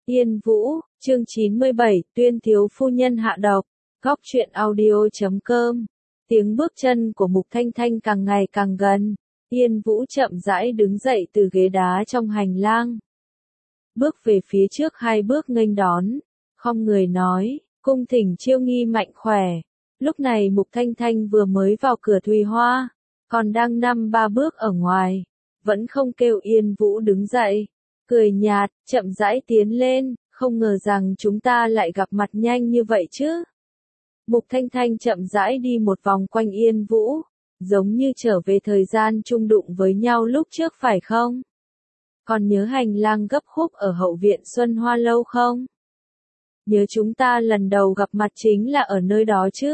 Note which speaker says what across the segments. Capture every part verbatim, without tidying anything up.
Speaker 1: Yên Vũ, chương chín mươi bảy, tuyên thiếu phu nhân hạ độc, góc truyện audio.com. Tiếng bước chân của Mục Thanh Thanh càng ngày càng gần, Yên Vũ chậm rãi đứng dậy từ ghế đá trong hành lang. Bước về phía trước hai bước nghênh đón, không người nói, cung thỉnh Chiêu Nghi mạnh khỏe. Lúc này Mục Thanh Thanh vừa mới vào cửa Thùy Hoa, còn đang năm ba bước ở ngoài, vẫn không kêu Yên Vũ đứng dậy. Cười nhạt, chậm rãi tiến lên, không ngờ rằng chúng ta lại gặp mặt nhanh như vậy chứ. Mục Thanh Thanh chậm rãi đi một vòng quanh Yên Vũ, giống như trở về thời gian chung đụng với nhau lúc trước phải không? Còn nhớ hành lang gấp khúc ở hậu viện Xuân Hoa Lâu không? Nhớ chúng ta lần đầu gặp mặt chính là ở nơi đó chứ?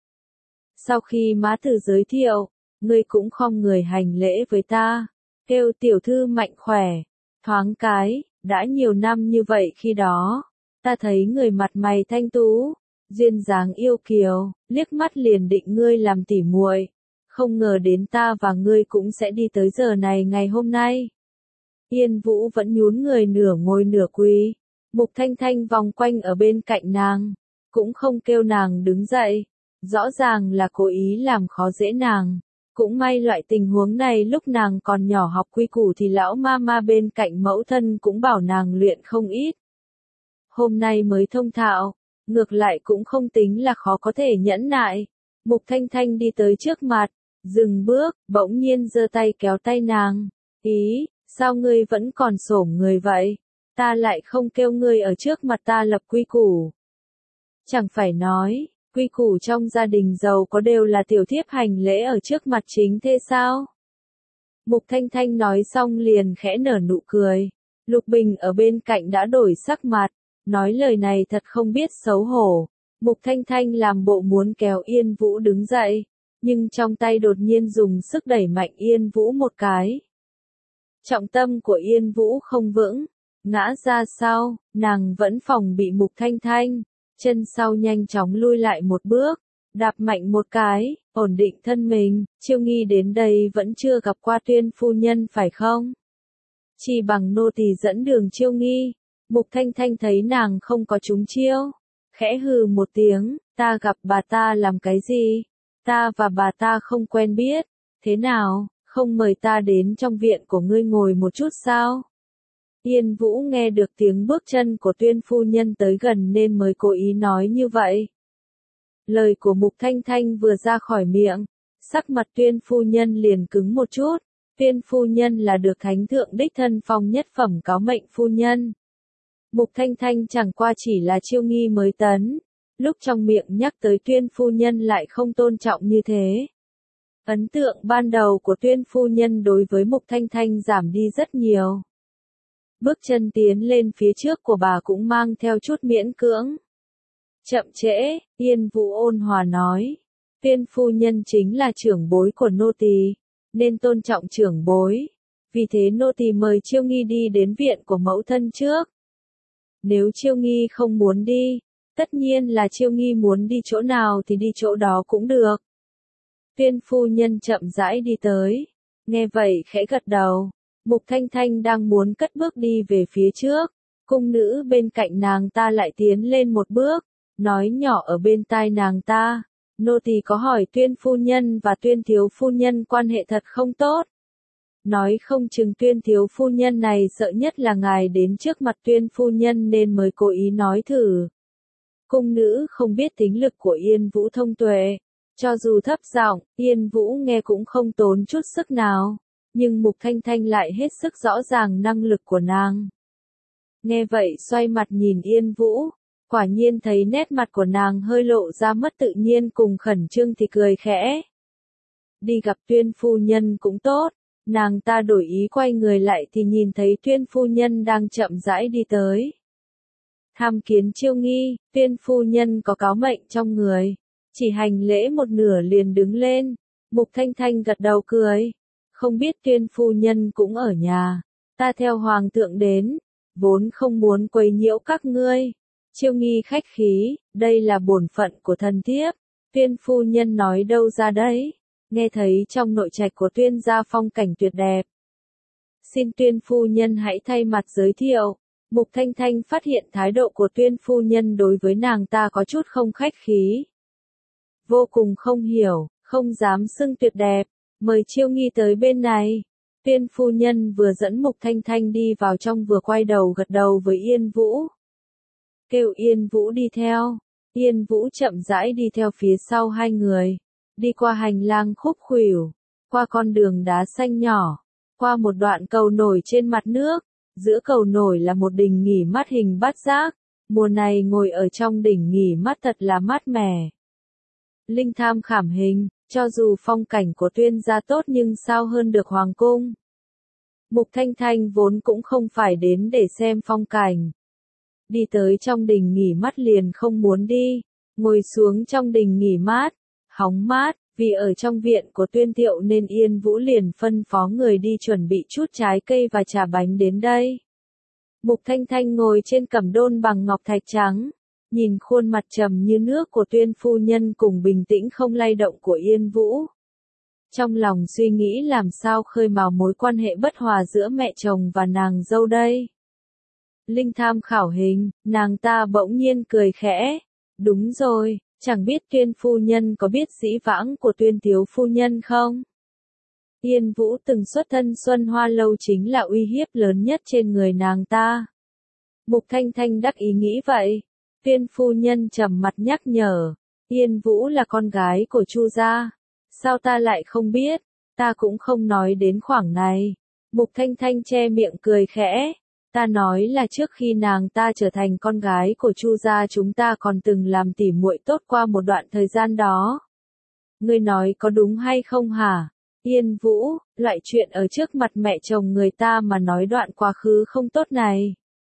Speaker 1: Sau khi má tử giới thiệu, ngươi cũng không người hành lễ với ta, kêu tiểu thư mạnh khỏe. Thoáng cái, đã nhiều năm như vậy khi đó, ta thấy người mặt mày thanh tú, duyên dáng yêu kiều, liếc mắt liền định ngươi làm tỉ muội, không ngờ đến ta và ngươi cũng sẽ đi tới giờ này ngày hôm nay. Yên Vũ vẫn nhún người nửa ngồi nửa quỳ, Mục Thanh Thanh vòng quanh ở bên cạnh nàng, cũng không kêu nàng đứng dậy, rõ ràng là cố ý làm khó dễ nàng. Cũng may loại tình huống này lúc nàng còn nhỏ học quy củ thì lão ma ma bên cạnh mẫu thân cũng bảo nàng luyện không ít. Hôm nay mới thông thạo, ngược lại cũng không tính là khó có thể nhẫn nại. Mục Thanh Thanh đi tới trước mặt, dừng bước, bỗng nhiên giơ tay kéo tay nàng. Ý, sao ngươi vẫn còn xổm người vậy? Ta lại không kêu ngươi ở trước mặt ta lập quy củ. Chẳng phải nói, quy củ trong gia đình giàu có đều là tiểu thiếp hành lễ ở trước mặt chính thế sao? Mục Thanh Thanh nói xong liền khẽ nở nụ cười. Lục Bình ở bên cạnh đã đổi sắc mặt, nói lời này thật không biết xấu hổ. Mục Thanh Thanh làm bộ muốn kéo Yên Vũ đứng dậy, nhưng trong tay đột nhiên dùng sức đẩy mạnh Yên Vũ một cái. Trọng tâm của Yên Vũ không vững, ngã ra sau, nàng vẫn phòng bị Mục Thanh Thanh. Chân sau nhanh chóng lui lại một bước, đạp mạnh một cái, ổn định thân mình. Chiêu Nghi đến đây vẫn chưa gặp qua tuyên phu nhân phải không? Chỉ bằng nô tỳ dẫn đường Chiêu Nghi. Mục Thanh Thanh thấy nàng không có trúng chiêu, khẽ hừ một tiếng, ta gặp bà ta làm cái gì? Ta và bà ta không quen biết, thế nào, không mời ta đến trong viện của ngươi ngồi một chút sao? Yên Vũ nghe được tiếng bước chân của tuyên phu nhân tới gần nên mới cố ý nói như vậy. Lời của Mục Thanh Thanh vừa ra khỏi miệng, sắc mặt tuyên phu nhân liền cứng một chút. Tuyên phu nhân là được thánh thượng đích thân phong nhất phẩm cáo mệnh phu nhân. Mục Thanh Thanh chẳng qua chỉ là Chiêu Nghi mới tấn, lúc trong miệng nhắc tới tuyên phu nhân lại không tôn trọng như thế. Ấn tượng ban đầu của tuyên phu nhân đối với Mục Thanh Thanh giảm đi rất nhiều. Bước chân tiến lên phía trước của bà cũng mang theo chút miễn cưỡng. Chậm trễ, Yên Vũ ôn hòa nói. Tuyên phu nhân chính là trưởng bối của nô tỳ, nên tôn trọng trưởng bối. Vì thế nô tỳ mời Chiêu Nghi đi đến viện của mẫu thân trước. Nếu Chiêu Nghi không muốn đi, tất nhiên là Chiêu Nghi muốn đi chỗ nào thì đi chỗ đó cũng được. Tuyên phu nhân chậm rãi đi tới, nghe vậy khẽ gật đầu. Mục Thanh Thanh đang muốn cất bước đi về phía trước, cung nữ bên cạnh nàng ta lại tiến lên một bước, nói nhỏ ở bên tai nàng ta, nô tỳ có hỏi tuyên phu nhân và tuyên thiếu phu nhân quan hệ thật không tốt. Nói không chừng tuyên thiếu phu nhân này sợ nhất là ngài đến trước mặt tuyên phu nhân nên mới cố ý nói thử. Cung nữ không biết tính lực của Yên Vũ thông tuệ, cho dù thấp giọng, Yên Vũ nghe cũng không tốn chút sức nào. Nhưng Mục Thanh Thanh lại hết sức rõ ràng năng lực của nàng. Nghe vậy xoay mặt nhìn Yên Vũ, quả nhiên thấy nét mặt của nàng hơi lộ ra mất tự nhiên cùng khẩn trương thì cười khẽ. Đi gặp tuyên phu nhân cũng tốt, nàng ta đổi ý quay người lại thì nhìn thấy tuyên phu nhân đang chậm rãi đi tới. Tham kiến Chiêu Nghi, tuyên phu nhân có cáo mệnh trong người, chỉ hành lễ một nửa liền đứng lên. Mục Thanh Thanh gật đầu cười. Không biết tuyên phu nhân cũng ở nhà, ta theo hoàng thượng đến, vốn không muốn quấy nhiễu các ngươi. Chiêu Nghi khách khí, đây là bổn phận của thần thiếp. Tuyên phu nhân nói đâu ra đấy, nghe thấy trong nội trạch của tuyên gia phong cảnh tuyệt đẹp. Xin tuyên phu nhân hãy thay mặt giới thiệu. Mục Thanh Thanh phát hiện thái độ của Tuyên phu nhân đối với nàng ta có chút không khách khí. Vô cùng không hiểu, không dám xưng tuyệt đẹp, mời Chiêu Nghi tới bên này. Tuyên phu nhân vừa dẫn Mục Thanh Thanh đi vào trong vừa quay đầu gật đầu với Yên Vũ. Kêu Yên Vũ đi theo. Yên Vũ chậm rãi đi theo phía sau hai người. Đi qua hành lang khúc khuỷu, qua con đường đá xanh nhỏ, qua một đoạn cầu nổi trên mặt nước. Giữa cầu nổi là một đình nghỉ mát hình bát giác. Mùa này ngồi ở trong đỉnh nghỉ mát thật là mát mẻ. Linh tham khảm hình, cho dù phong cảnh của Tuyên gia tốt nhưng sao hơn được hoàng cung. Mục Thanh Thanh vốn cũng không phải đến để xem phong cảnh. Đi tới trong đình nghỉ mát liền không muốn đi, ngồi xuống trong đình nghỉ mát, hóng mát, vì ở trong viện của Tuyên Thiệu nên Yên Vũ liền phân phó người đi chuẩn bị chút trái cây và trà bánh đến đây. Mục Thanh Thanh ngồi trên cẩm đôn bằng ngọc thạch trắng, nhìn khuôn mặt trầm như nước của Tuyên phu nhân cùng bình tĩnh không lay động của Yên Vũ. Trong lòng suy nghĩ làm sao khơi mào mối quan hệ bất hòa giữa mẹ chồng và nàng dâu đây. Linh tham khảo hình, nàng ta bỗng nhiên cười khẽ. Đúng rồi, chẳng biết Tuyên phu nhân có biết dĩ vãng của Tuyên thiếu phu nhân không? Yên Vũ từng xuất thân Xuân Hoa Lâu chính là uy hiếp lớn nhất trên người nàng ta. Mục Thanh Thanh đắc ý nghĩ vậy. Tuyên phu nhân trầm mặt nhắc nhở. Yên Vũ là con gái của Chu gia. Sao ta lại không biết? Ta cũng không nói đến khoảng này. Mục Thanh Thanh che miệng cười khẽ. Ta nói là trước khi nàng ta trở thành con gái của Chu gia chúng ta còn từng làm tỉ muội tốt qua một đoạn thời gian đó. Ngươi nói có đúng hay không hả? Yên Vũ, loại chuyện ở trước mặt mẹ chồng người ta mà nói đoạn quá khứ không tốt này.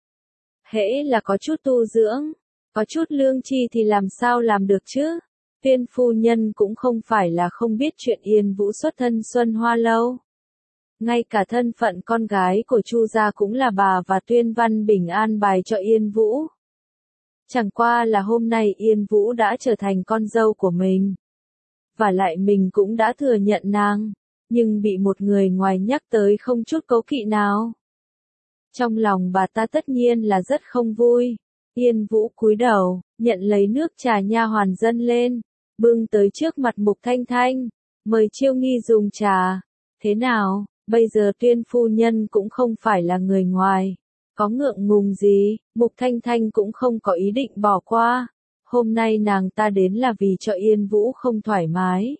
Speaker 1: Hễ là có chút tu dưỡng, có chút lương tri thì làm sao làm được chứ? Tuyên phu nhân cũng không phải là không biết chuyện Yên Vũ xuất thân Xuân Hoa Lâu. Ngay cả thân phận con gái của Chu gia cũng là bà và Tuyên Văn Bình an bài cho Yên Vũ. Chẳng qua là hôm nay Yên Vũ đã trở thành con dâu của mình. Và lại mình cũng đã thừa nhận nàng, nhưng bị một người ngoài nhắc tới không chút cố kỵ nào. Trong lòng bà ta tất nhiên là rất không vui. Yên Vũ cúi đầu, nhận lấy nước trà nha hoàn dâng lên, bưng tới trước mặt Mục Thanh Thanh, mời Chiêu Nghi dùng trà. Thế nào, bây giờ Tuyên phu nhân cũng không phải là người ngoài, có ngượng ngùng gì? Mục Thanh Thanh cũng không có ý định bỏ qua. Hôm nay nàng ta đến là vì cho Yên Vũ không thoải mái.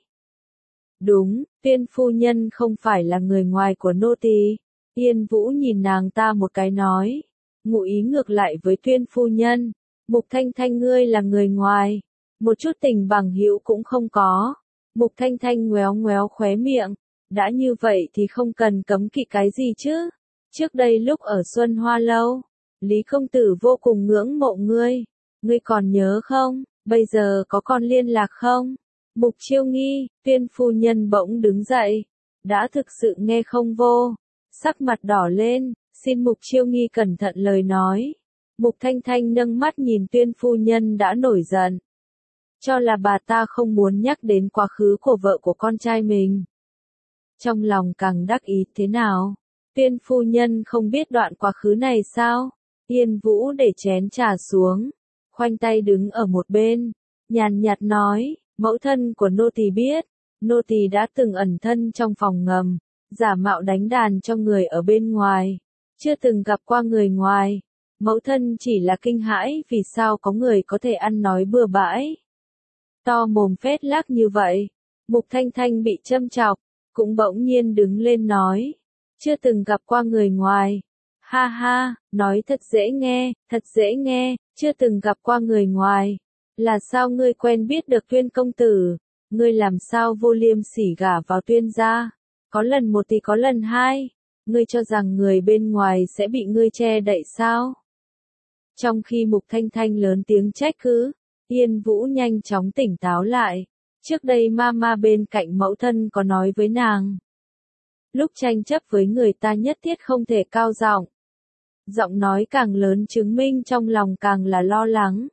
Speaker 1: Đúng, Tuyên phu nhân không phải là người ngoài của nô tỳ. Yên Vũ nhìn nàng ta một cái nói, ngụ ý ngược lại với Tuyên phu nhân. Mục Thanh Thanh ngươi là người ngoài, một chút tình bằng hữu cũng không có. Mục Thanh Thanh ngoéo ngoéo khóe miệng, đã như vậy thì không cần cấm kỵ cái gì chứ. Trước đây lúc ở Xuân Hoa Lâu, Lý công tử vô cùng ngưỡng mộ ngươi. Ngươi còn nhớ không, bây giờ có còn liên lạc không? Mục Chiêu Nghi, Tuyên phu nhân bỗng đứng dậy. Đã thực sự nghe không vô. Sắc mặt đỏ lên, xin Mục Chiêu Nghi cẩn thận lời nói. Mục Thanh Thanh nâng mắt nhìn Tuyên phu nhân đã nổi giận. Cho là bà ta không muốn nhắc đến quá khứ của vợ của con trai mình. Trong lòng càng đắc ý thế nào? Tuyên phu nhân không biết đoạn quá khứ này sao? Yên Vũ để chén trà xuống, khoanh tay đứng ở một bên, nhàn nhạt nói, mẫu thân của nô tỳ biết, nô tỳ đã từng ẩn thân trong phòng ngầm, giả mạo đánh đàn cho người ở bên ngoài, chưa từng gặp qua người ngoài. Mẫu thân chỉ là kinh hãi vì sao có người có thể ăn nói bừa bãi. To mồm phét lác như vậy. Mục Thanh Thanh bị châm chọc, cũng bỗng nhiên đứng lên nói, chưa từng gặp qua người ngoài. Ha ha, nói thật dễ nghe, thật dễ nghe, chưa từng gặp qua người ngoài. Là sao ngươi quen biết được Tuyên công tử? Ngươi làm sao vô liêm sỉ gả vào Tuyên gia? Có lần một thì có lần hai. Ngươi cho rằng người bên ngoài sẽ bị ngươi che đậy sao? Trong khi Mục Thanh Thanh lớn tiếng trách cứ, Yên Vũ nhanh chóng tỉnh táo lại. Trước đây mama bên cạnh mẫu thân có nói với nàng. Lúc tranh chấp với người ta nhất thiết không thể cao giọng. Giọng nói càng lớn chứng minh trong lòng càng là lo lắng.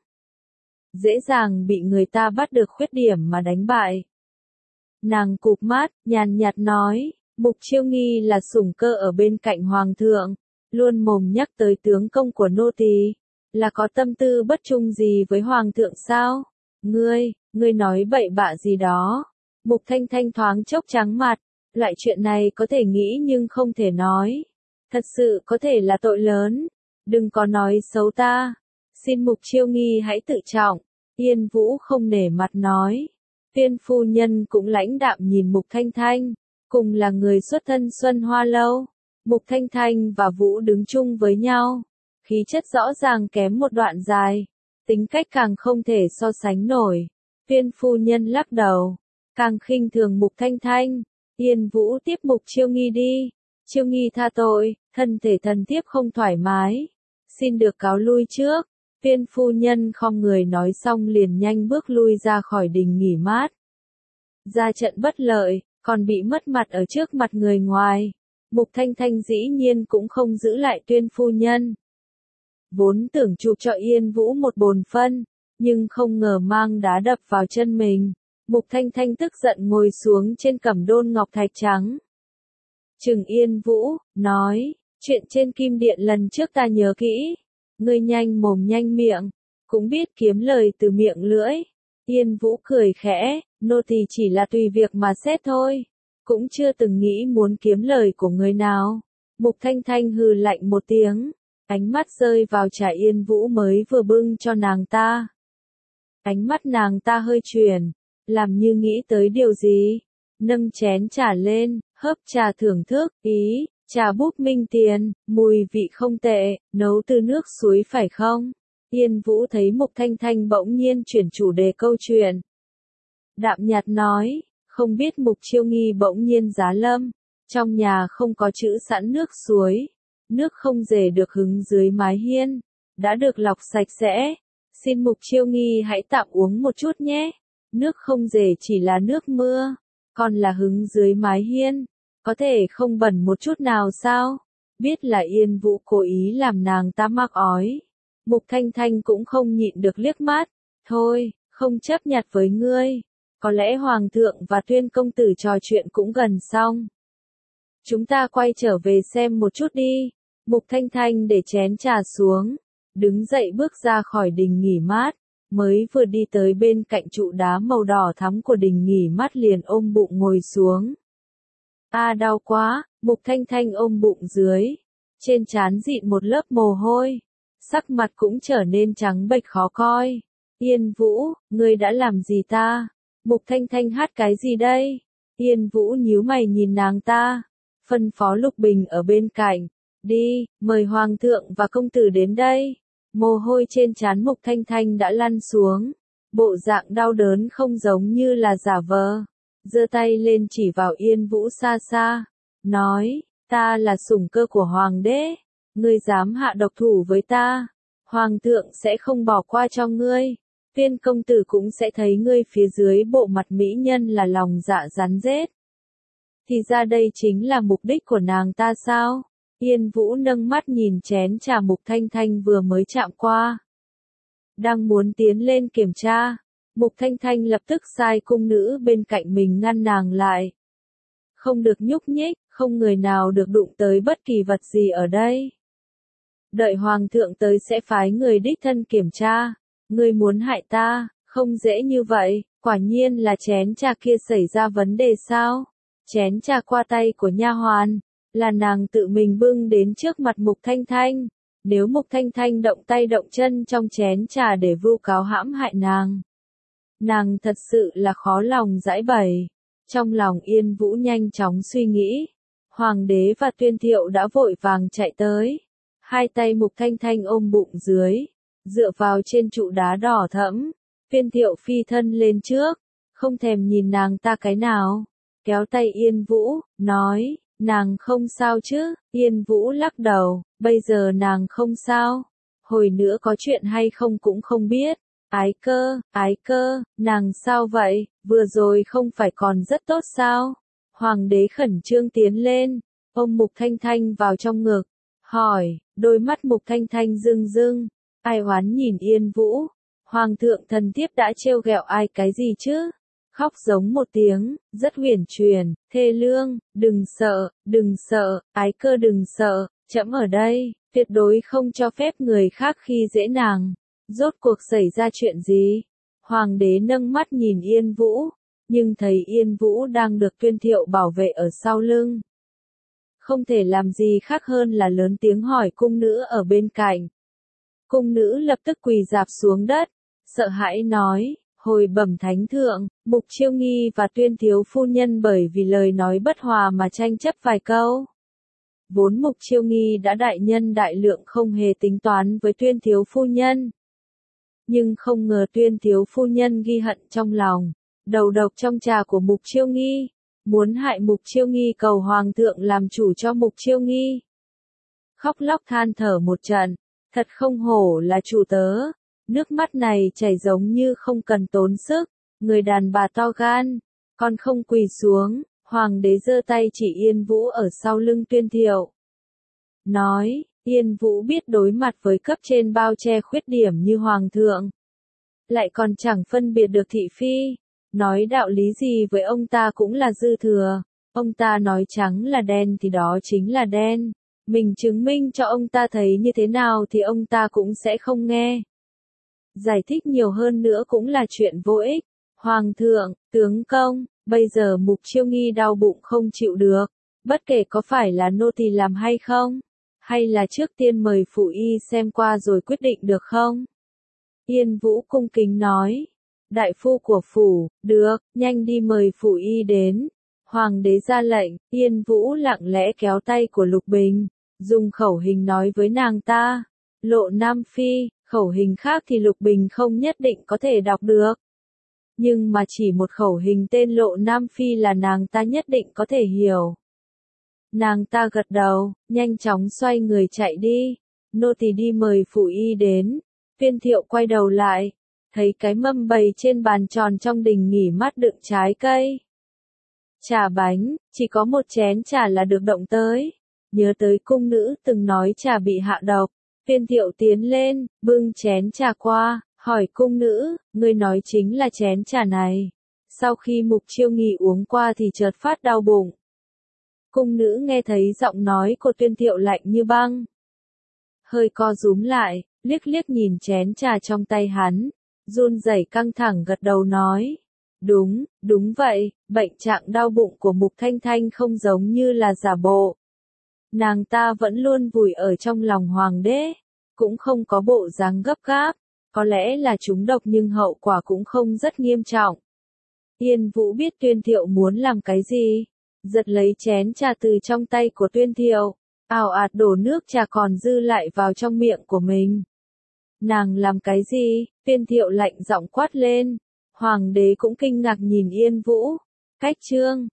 Speaker 1: Dễ dàng bị người ta bắt được khuyết điểm mà đánh bại. Nàng cụp mắt, nhàn nhạt nói, Mục Chiêu Nghi là sủng cơ ở bên cạnh hoàng thượng. luôn mồm nhắc tới tướng công của nô tỳ, là có tâm tư bất trung gì với hoàng thượng sao? Ngươi, ngươi nói bậy bạ gì đó? Mục Thanh Thanh thoáng chốc trắng mặt, loại chuyện này có thể nghĩ nhưng không thể nói. Thật sự có thể là tội lớn. Đừng có nói xấu ta. Xin Mục Chiêu Nghi hãy tự trọng. Yên Vũ không nể mặt nói. Tuyên phu nhân cũng lãnh đạm nhìn Mục Thanh Thanh, cùng là người xuất thân Xuân Hoa Lâu. Mục Thanh Thanh và Vũ đứng chung với nhau, khí chất rõ ràng kém một đoạn dài, tính cách càng không thể so sánh nổi. Tuyên phu nhân lắc đầu, càng khinh thường Mục Thanh Thanh. Yên Vũ tiếp Mục Chiêu Nghi đi. Chiêu Nghi tha tội, thân thể thần thiếp không thoải mái, xin được cáo lui trước. Tuyên phu nhân khom người nói xong liền nhanh bước lui ra khỏi đình nghỉ mát. Ra trận bất lợi, còn bị mất mặt ở trước mặt người ngoài. Mục Thanh Thanh dĩ nhiên cũng không giữ lại Tuyên phu nhân. Vốn tưởng chụp cho Yên Vũ một bồn phân, nhưng không ngờ mang đá đập vào chân mình. Mục Thanh Thanh tức giận ngồi xuống trên cẩm đôn ngọc thạch trắng. Trừng Yên Vũ, nói, chuyện trên kim điện lần trước ta nhớ kỹ. Ngươi nhanh mồm nhanh miệng, cũng biết kiếm lời từ miệng lưỡi. Yên Vũ cười khẽ, nô tỳ chỉ là tùy việc mà xét thôi, cũng chưa từng nghĩ muốn kiếm lời của người nào. Mục Thanh Thanh hừ lạnh một tiếng, ánh mắt rơi vào trà Yên Vũ mới vừa bưng cho nàng ta. Ánh mắt nàng ta hơi chuyển, làm như nghĩ tới điều gì, nâng chén trà lên, hớp trà thưởng thức, ý, trà búp minh tiền, mùi vị không tệ, nấu từ nước suối phải không? Yên Vũ thấy Mục Thanh Thanh bỗng nhiên chuyển chủ đề câu chuyện. Đạm nhạt nói, không biết Mục Chiêu Nghi bỗng nhiên giá lâm, trong nhà không có trữ sẵn nước suối, nước không rể được hứng dưới mái hiên, đã được lọc sạch sẽ, xin Mục Chiêu Nghi hãy tạm uống một chút nhé. Nước không rể chỉ là nước mưa, còn là hứng dưới mái hiên, có thể không bẩn một chút nào sao? Biết là Yên Vũ cố ý làm nàng ta mắc ói. Mục Thanh Thanh cũng không nhịn được liếc mắt, thôi, không chấp nhặt với ngươi. Có lẽ Hoàng thượng và Tuyên công tử trò chuyện cũng gần xong. Chúng ta quay trở về xem một chút đi. Mục Thanh Thanh để chén trà xuống, đứng dậy bước ra khỏi đình nghỉ mát, mới vừa đi tới bên cạnh trụ đá màu đỏ thắm của đình nghỉ mát liền ôm bụng ngồi xuống. A à, đau quá, Mục Thanh Thanh ôm bụng dưới, trên trán dịn một lớp mồ hôi, sắc mặt cũng trở nên trắng bệch khó coi. Yên Vũ, ngươi đã làm gì ta? Mục Thanh Thanh hát cái gì đây? Yên Vũ nhíu mày nhìn nàng ta, phân phó Lục Bình ở bên cạnh, đi, mời Hoàng thượng và công tử đến đây. Mồ hôi trên trán Mục Thanh Thanh đã lăn xuống, bộ dạng đau đớn không giống như là giả vờ. Giơ tay lên chỉ vào Yên Vũ xa xa, nói, ta là sủng cơ của Hoàng đế, ngươi dám hạ độc thủ với ta, Hoàng thượng sẽ không bỏ qua cho ngươi, Tuyên công tử cũng sẽ thấy ngươi phía dưới bộ mặt mỹ nhân là lòng dạ rắn rết. Thì ra đây chính là mục đích của nàng ta sao? Yên Vũ nâng mắt nhìn chén trà Mục Thanh Thanh vừa mới chạm qua. Đang muốn tiến lên kiểm tra, Mục Thanh Thanh lập tức sai cung nữ bên cạnh mình ngăn nàng lại. Không được nhúc nhích, không người nào được đụng tới bất kỳ vật gì ở đây. Đợi Hoàng thượng tới sẽ phái người đích thân kiểm tra. Ngươi muốn hại ta, không dễ như vậy, quả nhiên là chén trà kia xảy ra vấn đề sao? Chén trà qua tay của nha hoàn, là nàng tự mình bưng đến trước mặt Mục Thanh Thanh. Nếu Mục Thanh Thanh động tay động chân trong chén trà để vu cáo hãm hại nàng, nàng thật sự là khó lòng giải bày. Trong lòng Yên Vũ nhanh chóng suy nghĩ, Hoàng đế và Tuyên Thiệu đã vội vàng chạy tới. Hai tay Mục Thanh Thanh ôm bụng dưới, dựa vào trên trụ đá đỏ thẫm. Tuyên Thiệu phi thân lên trước, không thèm nhìn nàng ta cái nào, kéo tay Yên Vũ, nói, nàng không sao chứ? Yên Vũ lắc đầu, bây giờ nàng không sao, hồi nữa có chuyện hay không cũng không biết. Ái Cơ, Ái Cơ, nàng sao vậy, vừa rồi không phải còn rất tốt sao? Hoàng đế khẩn trương tiến lên, ôm Mục Thanh Thanh vào trong ngực, hỏi, đôi mắt Mục Thanh Thanh rưng rưng, ai oán nhìn Yên Vũ, Hoàng thượng thần thiếp đã trêu ghẹo ai cái gì chứ? Khóc giống một tiếng, rất huyền truyền, thê lương, đừng sợ, đừng sợ, Ái Cơ đừng sợ, Trẫm ở đây, tuyệt đối không cho phép người khác khi dễ nàng. Rốt cuộc xảy ra chuyện gì? Hoàng đế nâng mắt nhìn Yên Vũ, nhưng thấy Yên Vũ đang được Tuyên Thiệu bảo vệ ở sau lưng. Không thể làm gì khác hơn là lớn tiếng hỏi cung nữ ở bên cạnh. Cung nữ lập tức quỳ rạp xuống đất, sợ hãi nói, hồi bẩm thánh thượng, Mục Chiêu Nghi và Tuyên thiếu phu nhân bởi vì lời nói bất hòa mà tranh chấp vài câu. Vốn Mục Chiêu Nghi đã đại nhân đại lượng không hề tính toán với Tuyên thiếu phu nhân. Nhưng không ngờ Tuyên thiếu phu nhân ghi hận trong lòng, đầu độc trong trà của Mục Chiêu Nghi, muốn hại Mục Chiêu Nghi cầu hoàng thượng làm chủ cho Mục Chiêu Nghi. Khóc lóc than thở một trận, thật không hổ là chủ tớ, nước mắt này chảy giống như không cần tốn sức, người đàn bà to gan, còn không quỳ xuống, hoàng đế giơ tay chỉ Yên Vũ ở sau lưng Tuyên Thiệu. Nói, Yên Vũ biết đối mặt với cấp trên bao che khuyết điểm như hoàng thượng. Lại còn chẳng phân biệt được thị phi, nói đạo lý gì với ông ta cũng là dư thừa, ông ta nói trắng là đen thì đó chính là đen, mình chứng minh cho ông ta thấy như thế nào thì ông ta cũng sẽ không nghe. Giải thích nhiều hơn nữa cũng là chuyện vô ích. Hoàng thượng, tướng công, bây giờ Mục Chiêu Nghi đau bụng không chịu được, bất kể có phải là nô tỳ làm hay không, hay là trước tiên mời phụ y xem qua rồi quyết định được không? Yên Vũ cung kính nói, đại phu của phủ, được, nhanh đi mời phụ y đến. Hoàng đế ra lệnh, Yên Vũ lặng lẽ kéo tay của Lục Bình, dùng khẩu hình nói với nàng ta, Lộ Nam Phi, khẩu hình khác thì Lục Bình không nhất định có thể đọc được. Nhưng mà chỉ một khẩu hình tên Lộ Nam Phi là nàng ta nhất định có thể hiểu. Nàng ta gật đầu, nhanh chóng xoay người chạy đi, nô tỳ đi mời phụ y đến. Tuyên Thiệu quay đầu lại, thấy cái mâm bày trên bàn tròn trong đình nghỉ mát đựng trái cây, trà bánh, chỉ có một chén trà là được động tới. Nhớ tới cung nữ từng nói trà bị hạ độc, Tuyên Thiệu tiến lên, bưng chén trà qua, hỏi cung nữ, ngươi nói chính là chén trà này. Sau khi Mục Chiêu Nghi uống qua thì chợt phát đau bụng. Cung nữ nghe thấy giọng nói của Tuyên Thiệu lạnh như băng, hơi co rúm lại, liếc liếc nhìn chén trà trong tay hắn, run rẩy căng thẳng gật đầu nói, đúng, đúng vậy, bệnh trạng đau bụng của Mục Thanh Thanh không giống như là giả bộ. Nàng ta vẫn luôn vùi ở trong lòng hoàng đế, cũng không có bộ dáng gấp gáp, có lẽ là trúng độc nhưng hậu quả cũng không rất nghiêm trọng. Yên Vũ biết Tuyên Thiệu muốn làm cái gì, giật lấy chén trà từ trong tay của Tuyên Thiệu, ào ạt đổ nước trà còn dư lại vào trong miệng của mình. Nàng làm cái gì? Tuyên Thiệu lạnh giọng quát lên. Hoàng đế cũng kinh ngạc nhìn Yên Vũ. Cách chương